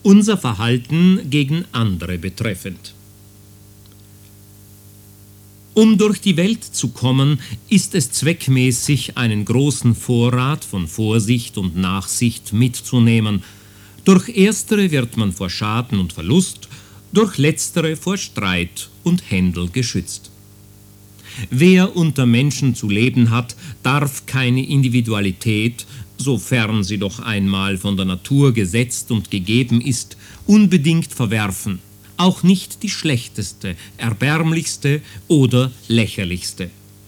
unser Verhalten gegen andere betreffend. Um durch die Welt zu kommen, ist es zweckmäßig, einen großen Vorrat von Vorsicht und Nachsicht mitzunehmen. Durch erstere wird man vor Schaden und Verlust, durch letztere vor Streit und Händel geschützt. Wer unter Menschen zu leben hat, darf keine Individualität, sofern sie doch einmal von der Natur gesetzt und gegeben ist, unbedingt verwerfen, auch nicht die schlechteste, erbärmlichste oder lächerlichste.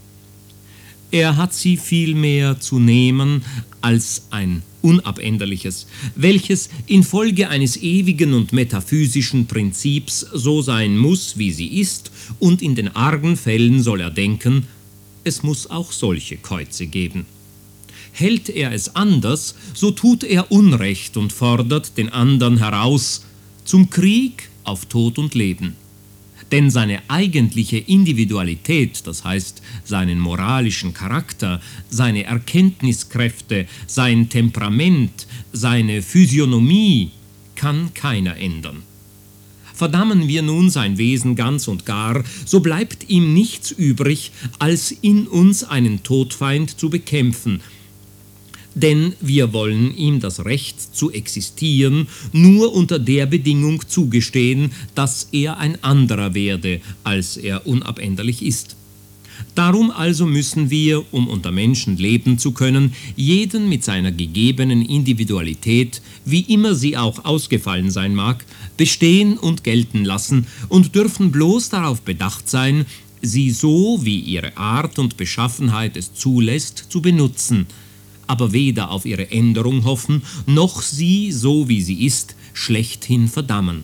Er hat sie vielmehr zu nehmen als ein Unabänderliches, welches infolge eines ewigen und metaphysischen Prinzips so sein muss, wie sie ist, und in den argen Fällen soll er denken, es muss auch solche Käuze geben. Hält er es anders, so tut er Unrecht und fordert den andern heraus zum Krieg auf Tod und Leben. Denn seine eigentliche Individualität, das heißt seinen moralischen Charakter, seine Erkenntniskräfte, sein Temperament, seine Physiognomie, kann keiner ändern. Verdammen wir nun sein Wesen ganz und gar, so bleibt ihm nichts übrig, als in uns einen Todfeind zu bekämpfen, denn wir wollen ihm das Recht zu existieren nur unter der Bedingung zugestehen, dass er ein anderer werde, als er unabänderlich ist. Darum also müssen wir, um unter Menschen leben zu können, jeden mit seiner gegebenen Individualität, wie immer sie auch ausgefallen sein mag, bestehen und gelten lassen und dürfen bloß darauf bedacht sein, sie so, wie ihre Art und Beschaffenheit es zulässt, zu benutzen, aber weder auf ihre Änderung hoffen, noch sie, so wie sie ist, schlechthin verdammen.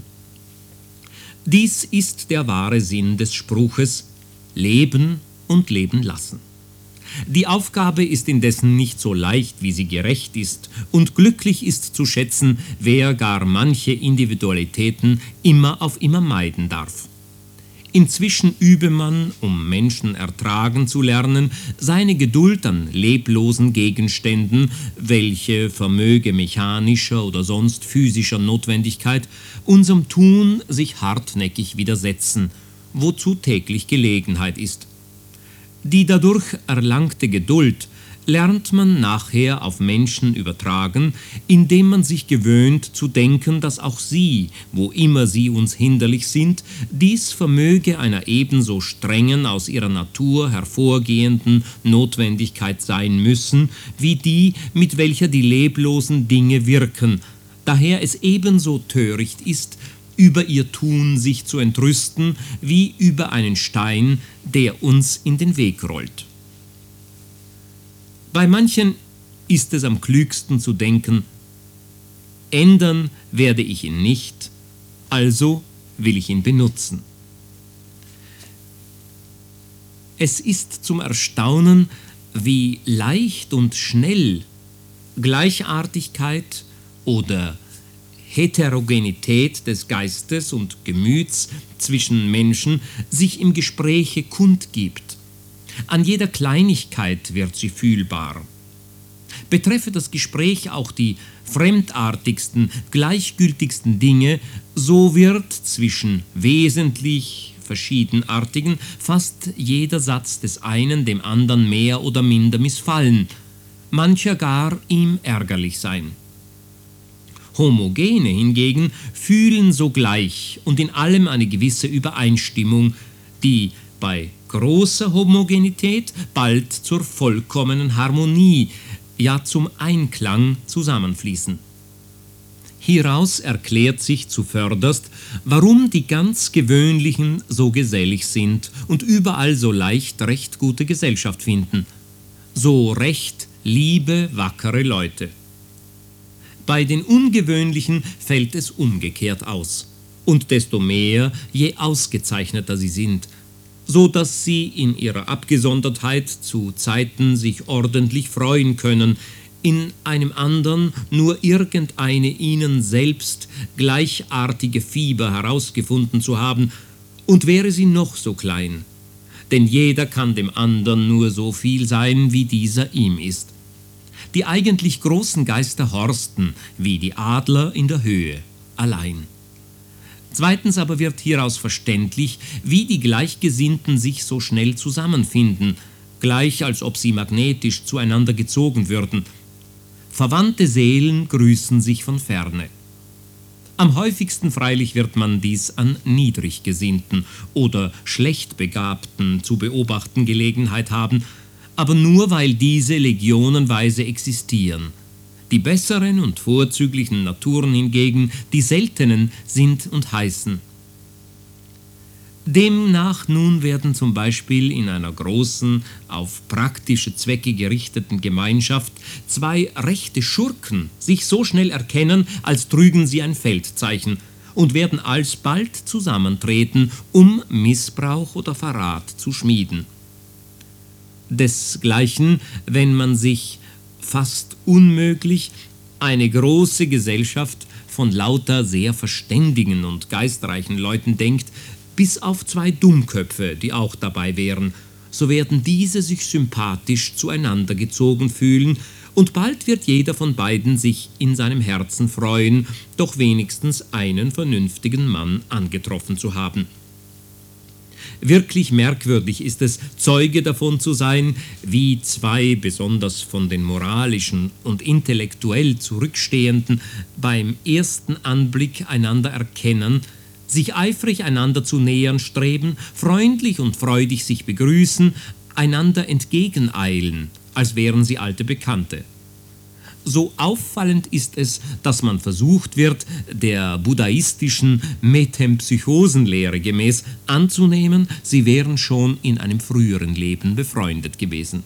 Dies ist der wahre Sinn des Spruches: Leben und leben lassen. Die Aufgabe ist indessen nicht so leicht, wie sie gerecht ist, und glücklich ist zu schätzen, wer gar manche Individualitäten immer auf immer meiden darf. Inzwischen übe man, um Menschen ertragen zu lernen, seine Geduld an leblosen Gegenständen, welche vermöge mechanischer oder sonst physischer Notwendigkeit unserem Tun sich hartnäckig widersetzen, wozu täglich Gelegenheit ist. Die dadurch erlangte Geduld lernt man nachher auf Menschen übertragen, indem man sich gewöhnt zu denken, dass auch sie, wo immer sie uns hinderlich sind, dies vermöge einer ebenso strengen, aus ihrer Natur hervorgehenden Notwendigkeit sein müssen, wie die, mit welcher die leblosen Dinge wirken, daher es ebenso töricht ist, über ihr Tun sich zu entrüsten, wie über einen Stein, der uns in den Weg rollt. Bei manchen ist es am klügsten zu denken, ändern werde ich ihn nicht, also will ich ihn benutzen. Es ist zum Erstaunen, wie leicht und schnell Gleichartigkeit oder Heterogenität des Geistes und Gemüts zwischen Menschen sich im Gespräche kundgibt. An jeder Kleinigkeit wird sie fühlbar. Betreffe das Gespräch auch die fremdartigsten, gleichgültigsten Dinge, so wird zwischen wesentlich Verschiedenartigen fast jeder Satz des einen dem anderen mehr oder minder missfallen, mancher gar ihm ärgerlich sein. Homogene hingegen fühlen sogleich und in allem eine gewisse Übereinstimmung, die bei großer Homogenität bald zur vollkommenen Harmonie, ja zum Einklang zusammenfließen. Hieraus erklärt sich zuvörderst, warum die ganz Gewöhnlichen so gesellig sind und überall so leicht recht gute Gesellschaft finden, so recht liebe, wackere Leute. Bei den Ungewöhnlichen fällt es umgekehrt aus, und desto mehr, je ausgezeichneter sie sind, so dass sie in ihrer Abgesondertheit zu Zeiten sich ordentlich freuen können, in einem andern nur irgendeine ihnen selbst gleichartige Fieber herausgefunden zu haben, und wäre sie noch so klein, denn jeder kann dem andern nur so viel sein, wie dieser ihm ist. Die eigentlich großen Geister horsten, wie die Adler in der Höhe, allein. Zweitens aber wird hieraus verständlich, wie die Gleichgesinnten sich so schnell zusammenfinden, gleich als ob sie magnetisch zueinander gezogen würden. Verwandte Seelen grüßen sich von ferne. Am häufigsten freilich wird man dies an Niedriggesinnten oder Schlechtbegabten zu beobachten Gelegenheit haben, aber nur weil diese legionenweise existieren. Die besseren und vorzüglichen Naturen hingegen, die seltenen, sind und heißen. Demnach nun werden zum Beispiel in einer großen, auf praktische Zwecke gerichteten Gemeinschaft zwei rechte Schurken sich so schnell erkennen, als trügen sie ein Feldzeichen, und werden alsbald zusammentreten, um Missbrauch oder Verrat zu schmieden. Desgleichen, wenn man sich fast unmöglich eine große Gesellschaft von lauter sehr verständigen und geistreichen Leuten denkt, bis auf zwei Dummköpfe, die auch dabei wären, so werden diese sich sympathisch zueinander gezogen fühlen, und bald wird jeder von beiden sich in seinem Herzen freuen, doch wenigstens einen vernünftigen Mann angetroffen zu haben. Wirklich merkwürdig ist es, Zeuge davon zu sein, wie zwei besonders von den moralischen und intellektuell Zurückstehenden beim ersten Anblick einander erkennen, sich eifrig einander zu nähern streben, freundlich und freudig sich begrüßen, einander entgegeneilen, als wären sie alte Bekannte. So auffallend ist es, dass man versucht wird, der buddhaistischen Metempsychosenlehre gemäß anzunehmen, sie wären schon in einem früheren Leben befreundet gewesen.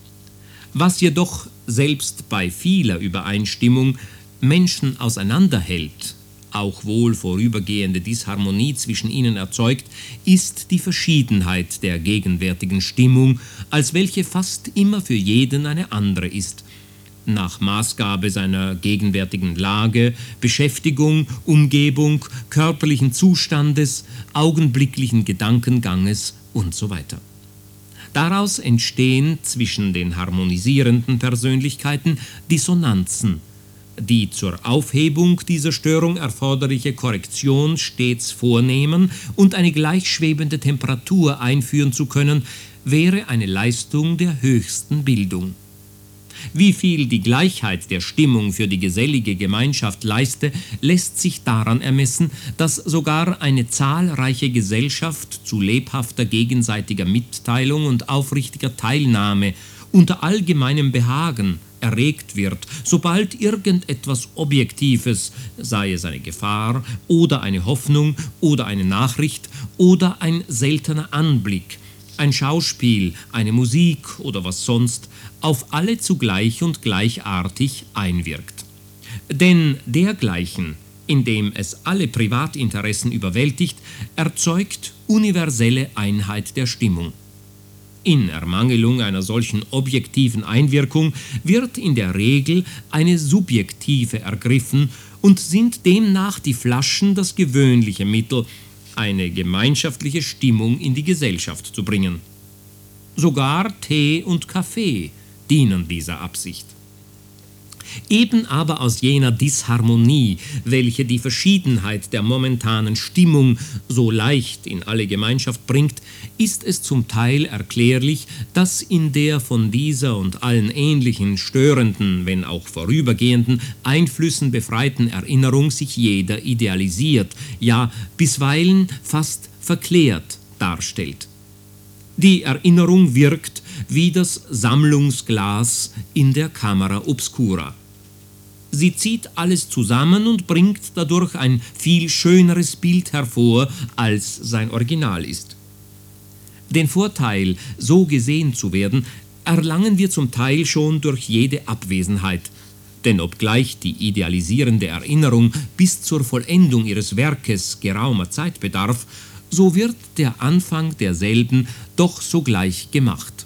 Was jedoch selbst bei vieler Übereinstimmung Menschen auseinanderhält, auch wohl vorübergehende Disharmonie zwischen ihnen erzeugt, ist die Verschiedenheit der gegenwärtigen Stimmung, als welche fast immer für jeden eine andere ist, nach Maßgabe seiner gegenwärtigen Lage, Beschäftigung, Umgebung, körperlichen Zustandes, augenblicklichen Gedankenganges und so weiter. Daraus entstehen zwischen den harmonisierenden Persönlichkeiten Dissonanzen, die zur Aufhebung dieser Störung erforderliche Korrektion stets vornehmen und eine gleichschwebende Temperatur einführen zu können, wäre eine Leistung der höchsten Bildung. Wie viel die Gleichheit der Stimmung für die gesellige Gemeinschaft leiste, lässt sich daran ermessen, dass sogar eine zahlreiche Gesellschaft zu lebhafter gegenseitiger Mitteilung und aufrichtiger Teilnahme unter allgemeinem Behagen erregt wird, sobald irgendetwas Objektives, sei es eine Gefahr oder eine Hoffnung oder eine Nachricht oder ein seltener Anblick, ein Schauspiel, eine Musik oder was sonst, auf alle zugleich und gleichartig einwirkt. Denn dergleichen, indem es alle Privatinteressen überwältigt, erzeugt universelle Einheit der Stimmung. In Ermangelung einer solchen objektiven Einwirkung wird in der Regel eine subjektive ergriffen und sind demnach die Flaschen das gewöhnliche Mittel, eine gemeinschaftliche Stimmung in die Gesellschaft zu bringen. Sogar Tee und Kaffee dienen dieser Absicht. Eben aber aus jener Disharmonie, welche die Verschiedenheit der momentanen Stimmung so leicht in alle Gemeinschaft bringt, ist es zum Teil erklärlich, dass in der von dieser und allen ähnlichen störenden, wenn auch vorübergehenden Einflüssen befreiten Erinnerung sich jeder idealisiert, ja bisweilen fast verklärt darstellt. Die Erinnerung wirkt wie das Sammlungsglas in der Camera obscura. Sie zieht alles zusammen und bringt dadurch ein viel schöneres Bild hervor, als sein Original ist. Den Vorteil, so gesehen zu werden, erlangen wir zum Teil schon durch jede Abwesenheit. Denn obgleich die idealisierende Erinnerung bis zur Vollendung ihres Werkes geraumer Zeit bedarf, so wird der Anfang derselben doch sogleich gemacht.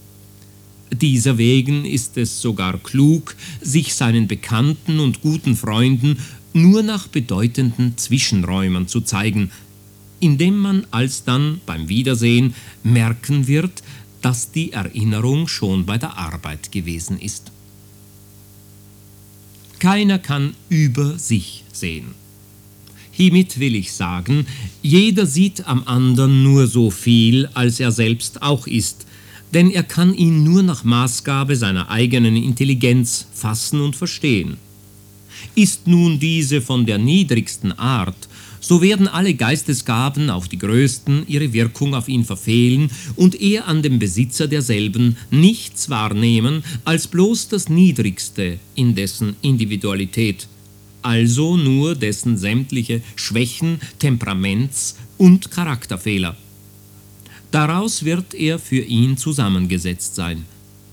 Dieser wegen ist es sogar klug, sich seinen Bekannten und guten Freunden nur nach bedeutenden Zwischenräumen zu zeigen, indem man alsdann beim Wiedersehen merken wird, dass die Erinnerung schon bei der Arbeit gewesen ist. Keiner kann über sich sehen. Hiermit will ich sagen, jeder sieht am anderen nur so viel, als er selbst auch ist, denn er kann ihn nur nach Maßgabe seiner eigenen Intelligenz fassen und verstehen. Ist nun diese von der niedrigsten Art, so werden alle Geistesgaben, auch die größten, ihre Wirkung auf ihn verfehlen und er an dem Besitzer derselben nichts wahrnehmen als bloß das Niedrigste in dessen Individualität, also nur dessen sämtliche Schwächen, Temperaments- und Charakterfehler. Daraus wird er für ihn zusammengesetzt sein.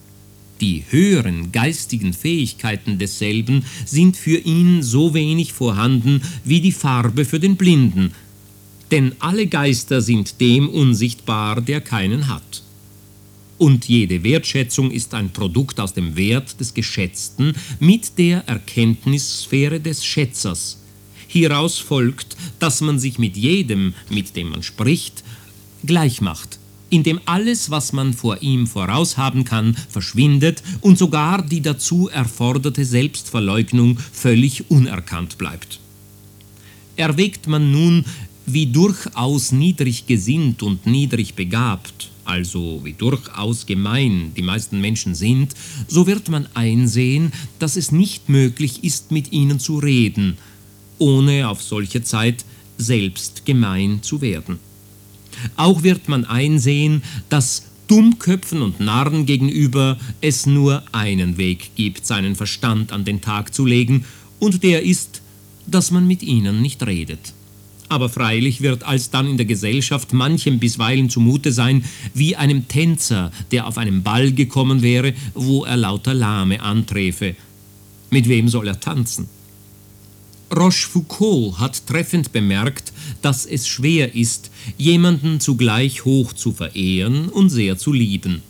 Die höheren geistigen Fähigkeiten desselben sind für ihn so wenig vorhanden wie die Farbe für den Blinden, denn alle Geister sind dem unsichtbar, der keinen hat. Und jede Wertschätzung ist ein Produkt aus dem Wert des Geschätzten mit der Erkenntnissphäre des Schätzers. Hieraus folgt, dass man sich mit jedem, mit dem man spricht, gleich macht, indem alles, was man vor ihm voraushaben kann, verschwindet und sogar die dazu erforderte Selbstverleugnung völlig unerkannt bleibt. Erwägt man nun, wie durchaus niedrig gesinnt und niedrig begabt, also wie durchaus gemein die meisten Menschen sind, so wird man einsehen, dass es nicht möglich ist, mit ihnen zu reden, ohne auf solche Zeit selbst gemein zu werden. Auch wird man einsehen, dass Dummköpfen und Narren gegenüber es nur einen Weg gibt, seinen Verstand an den Tag zu legen, und der ist, dass man mit ihnen nicht redet. Aber freilich wird alsdann in der Gesellschaft manchem bisweilen zumute sein, wie einem Tänzer, der auf einem Ball gekommen wäre, wo er lauter Lahme anträfe. Mit wem soll er tanzen? Rochefoucauld hat treffend bemerkt, dass es schwer ist, jemanden zugleich hoch zu verehren und sehr zu lieben.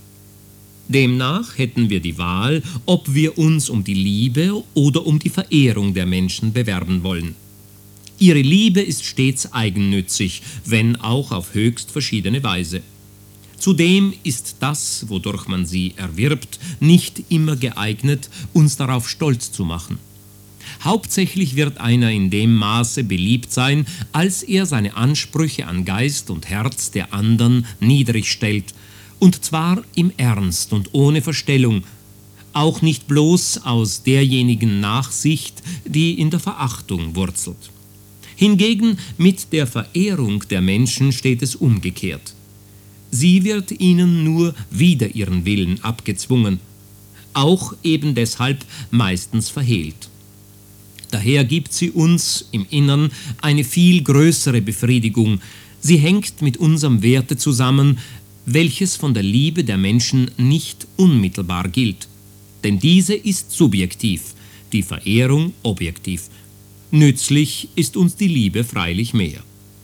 Demnach hätten wir die Wahl, ob wir uns um die Liebe oder um die Verehrung der Menschen bewerben wollen. Ihre Liebe ist stets eigennützig, wenn auch auf höchst verschiedene Weise. Zudem ist das, wodurch man sie erwirbt, nicht immer geeignet, uns darauf stolz zu machen. Hauptsächlich wird einer in dem Maße beliebt sein, als er seine Ansprüche an Geist und Herz der anderen niedrig stellt, und zwar im Ernst und ohne Verstellung, auch nicht bloß aus derjenigen Nachsicht, die in der Verachtung wurzelt. Hingegen mit der Verehrung der Menschen steht es umgekehrt. Sie wird ihnen nur wider ihren Willen abgezwungen, auch eben deshalb meistens verhehlt. Daher gibt sie uns im Innern eine viel größere Befriedigung. Sie hängt mit unserem Werte zusammen, welches von der Liebe der Menschen nicht unmittelbar gilt. Denn diese ist subjektiv, die Verehrung objektiv. Nützlich ist uns die Liebe freilich mehr.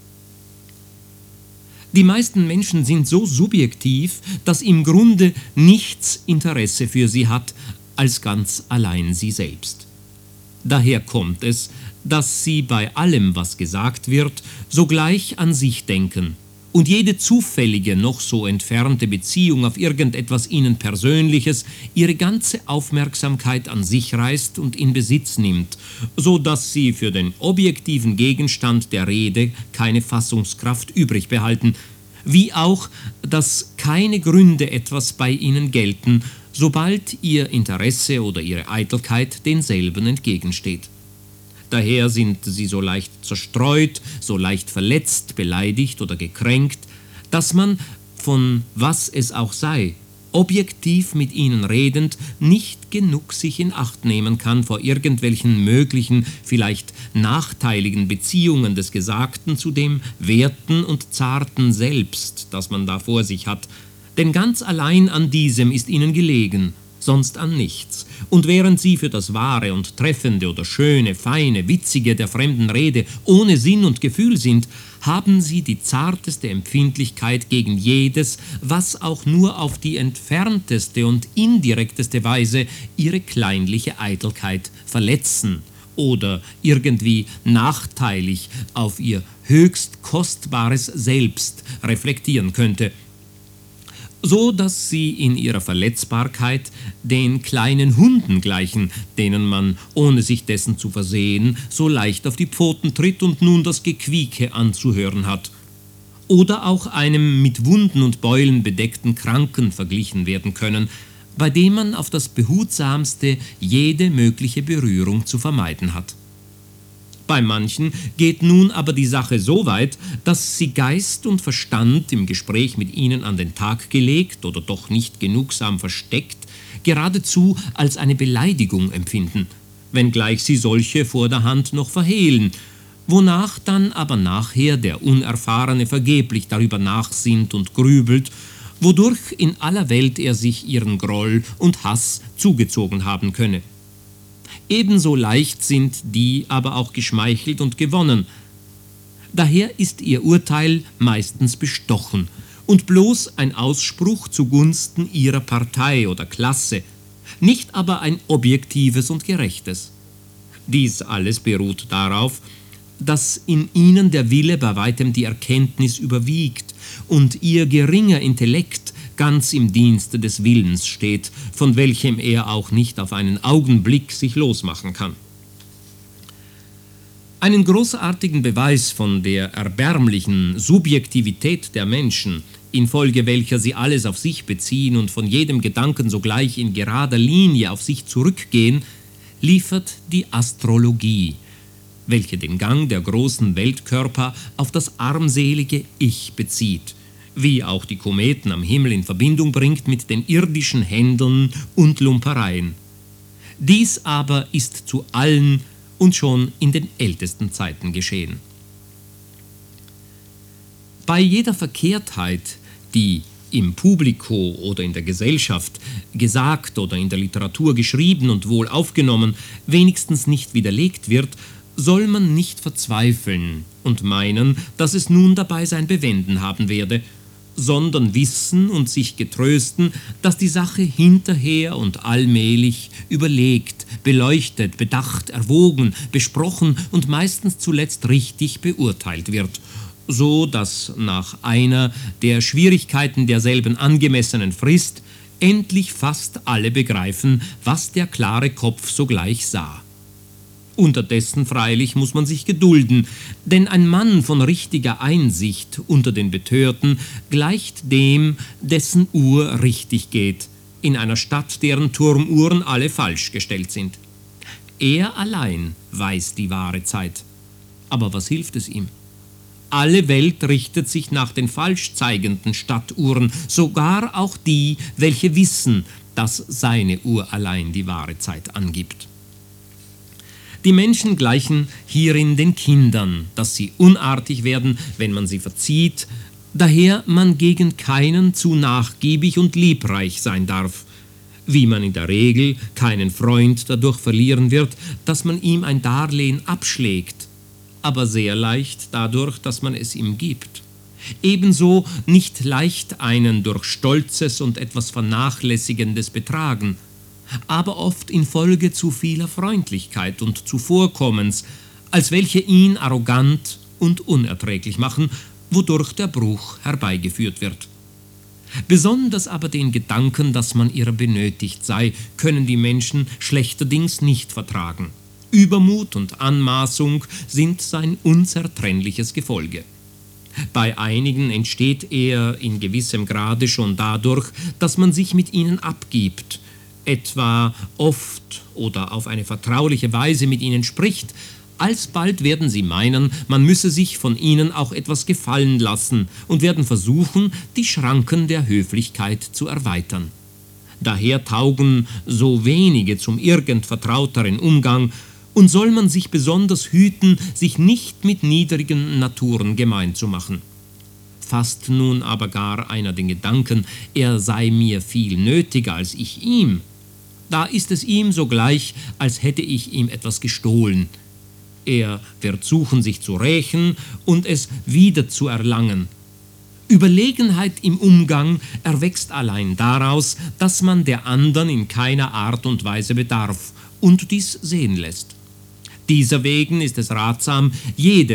Die meisten Menschen sind so subjektiv, dass im Grunde nichts Interesse für sie hat, als ganz allein sie selbst. Daher kommt es, dass sie bei allem, was gesagt wird, sogleich an sich denken und jede zufällige, noch so entfernte Beziehung auf irgendetwas ihnen Persönliches ihre ganze Aufmerksamkeit an sich reißt und in Besitz nimmt, so dass sie für den objektiven Gegenstand der Rede keine Fassungskraft übrig behalten, wie auch, dass keine Gründe etwas bei ihnen gelten, sobald ihr Interesse oder ihre Eitelkeit denselben entgegensteht. Daher sind sie so leicht zerstreut, so leicht verletzt, beleidigt oder gekränkt, dass man, von was es auch sei, objektiv mit ihnen redend, nicht genug sich in Acht nehmen kann vor irgendwelchen möglichen, vielleicht nachteiligen Beziehungen des Gesagten zu dem Werten und Zarten selbst, das man da vor sich hat, denn ganz allein an diesem ist ihnen gelegen, sonst an nichts. Und während sie für das Wahre und Treffende oder Schöne, Feine, Witzige der fremden Rede ohne Sinn und Gefühl sind, haben sie die zarteste Empfindlichkeit gegen jedes, was auch nur auf die entfernteste und indirekteste Weise ihre kleinliche Eitelkeit verletzen oder irgendwie nachteilig auf ihr höchst kostbares Selbst reflektieren könnte. so dass sie in ihrer Verletzbarkeit den kleinen Hunden gleichen, denen man, ohne sich dessen zu versehen, so leicht auf die Pfoten tritt und nun das Gequieke anzuhören hat. Oder auch einem mit Wunden und Beulen bedeckten Kranken verglichen werden können, bei dem man auf das behutsamste jede mögliche Berührung zu vermeiden hat. Bei manchen geht nun aber die Sache so weit, dass sie Geist und Verstand im Gespräch mit ihnen an den Tag gelegt oder doch nicht genugsam versteckt, geradezu als eine Beleidigung empfinden, wenngleich sie solche vor der Hand noch verhehlen, wonach dann aber nachher der Unerfahrene vergeblich darüber nachsinnt und grübelt, wodurch in aller Welt er sich ihren Groll und Hass zugezogen haben könne. Ebenso leicht sind die aber auch geschmeichelt und gewonnen. Daher ist ihr Urteil meistens bestochen und bloß ein Ausspruch zugunsten ihrer Partei oder Klasse, nicht aber ein objektives und gerechtes. Dies alles beruht darauf, dass in ihnen der Wille bei weitem die Erkenntnis überwiegt und ihr geringer Intellekt ganz im Dienste des Willens steht, von welchem er auch nicht auf einen Augenblick sich losmachen kann. Einen großartigen Beweis von der erbärmlichen Subjektivität der Menschen, infolge welcher sie alles auf sich beziehen und von jedem Gedanken sogleich in gerader Linie auf sich zurückgehen, liefert die Astrologie, welche den Gang der großen Weltkörper auf das armselige Ich bezieht, wie auch die Kometen am Himmel in Verbindung bringt mit den irdischen Händeln und Lumpereien. Dies aber ist zu allen und schon in den ältesten Zeiten geschehen. Bei jeder Verkehrtheit, die im Publiko oder in der Gesellschaft gesagt oder in der Literatur geschrieben und wohl aufgenommen, wenigstens nicht widerlegt wird, soll man nicht verzweifeln und meinen, dass es nun dabei sein Bewenden haben werde, sondern wissen und sich getrösten, dass die Sache hinterher und allmählich überlegt, beleuchtet, bedacht, erwogen, besprochen und meistens zuletzt richtig beurteilt wird, so dass nach einer der Schwierigkeiten derselben angemessenen Frist endlich fast alle begreifen, was der klare Kopf sogleich sah. Unterdessen freilich muss man sich gedulden, denn ein Mann von richtiger Einsicht unter den Betörten gleicht dem, dessen Uhr richtig geht, in einer Stadt, deren Turmuhren alle falsch gestellt sind. Er allein weiß die wahre Zeit. Aber was hilft es ihm? Alle Welt richtet sich nach den falsch zeigenden Stadtuhren, sogar auch die, welche wissen, dass seine Uhr allein die wahre Zeit angibt. Die Menschen gleichen hierin den Kindern, dass sie unartig werden, wenn man sie verzieht, daher man gegen keinen zu nachgiebig und liebreich sein darf, wie man in der Regel keinen Freund dadurch verlieren wird, dass man ihm ein Darlehen abschlägt, aber sehr leicht dadurch, dass man es ihm gibt. Ebenso nicht leicht einen durch Stolzes und etwas Vernachlässigendes betragen, aber oft infolge zu vieler Freundlichkeit und Zuvorkommens, als welche ihn arrogant und unerträglich machen, wodurch der Bruch herbeigeführt wird. Besonders aber den Gedanken, dass man ihrer benötigt sei, können die Menschen schlechterdings nicht vertragen. Übermut und Anmaßung sind sein unzertrennliches Gefolge. Bei einigen entsteht er in gewissem Grade schon dadurch, dass man sich mit ihnen abgibt, etwa oft oder auf eine vertrauliche Weise mit ihnen spricht, alsbald werden sie meinen, man müsse sich von ihnen auch etwas gefallen lassen und werden versuchen, die Schranken der Höflichkeit zu erweitern. Daher taugen so wenige zum irgend vertrauteren Umgang, und soll man sich besonders hüten, sich nicht mit niedrigen Naturen gemein zu machen. Fasst nun aber gar einer den Gedanken, er sei mir viel nötiger als ich ihm, da ist es ihm sogleich, als hätte ich ihm etwas gestohlen. Er wird suchen, sich zu rächen und es wieder zu erlangen. Überlegenheit im Umgang erwächst allein daraus, dass man der andern in keiner Art und Weise bedarf und dies sehen lässt. Dieser wegen ist es ratsam, jedem,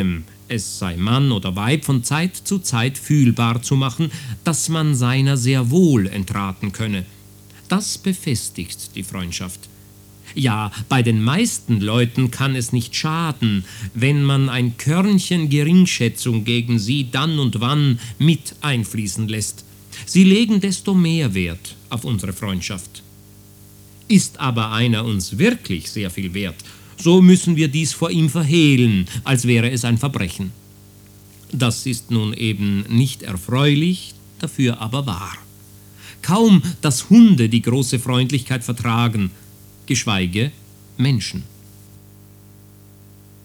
es sei Mann oder Weib, von Zeit zu Zeit fühlbar zu machen, dass man seiner sehr wohl entraten könne. Das befestigt die Freundschaft. Ja, bei den meisten Leuten kann es nicht schaden, wenn man ein Körnchen Geringschätzung gegen sie dann und wann mit einfließen lässt. Sie legen desto mehr Wert auf unsere Freundschaft. Ist aber einer uns wirklich sehr viel wert, so müssen wir dies vor ihm verhehlen, als wäre es ein Verbrechen. Das ist nun eben nicht erfreulich, dafür aber wahr. Kaum, dass Hunde die große Freundlichkeit vertragen, geschweige Menschen.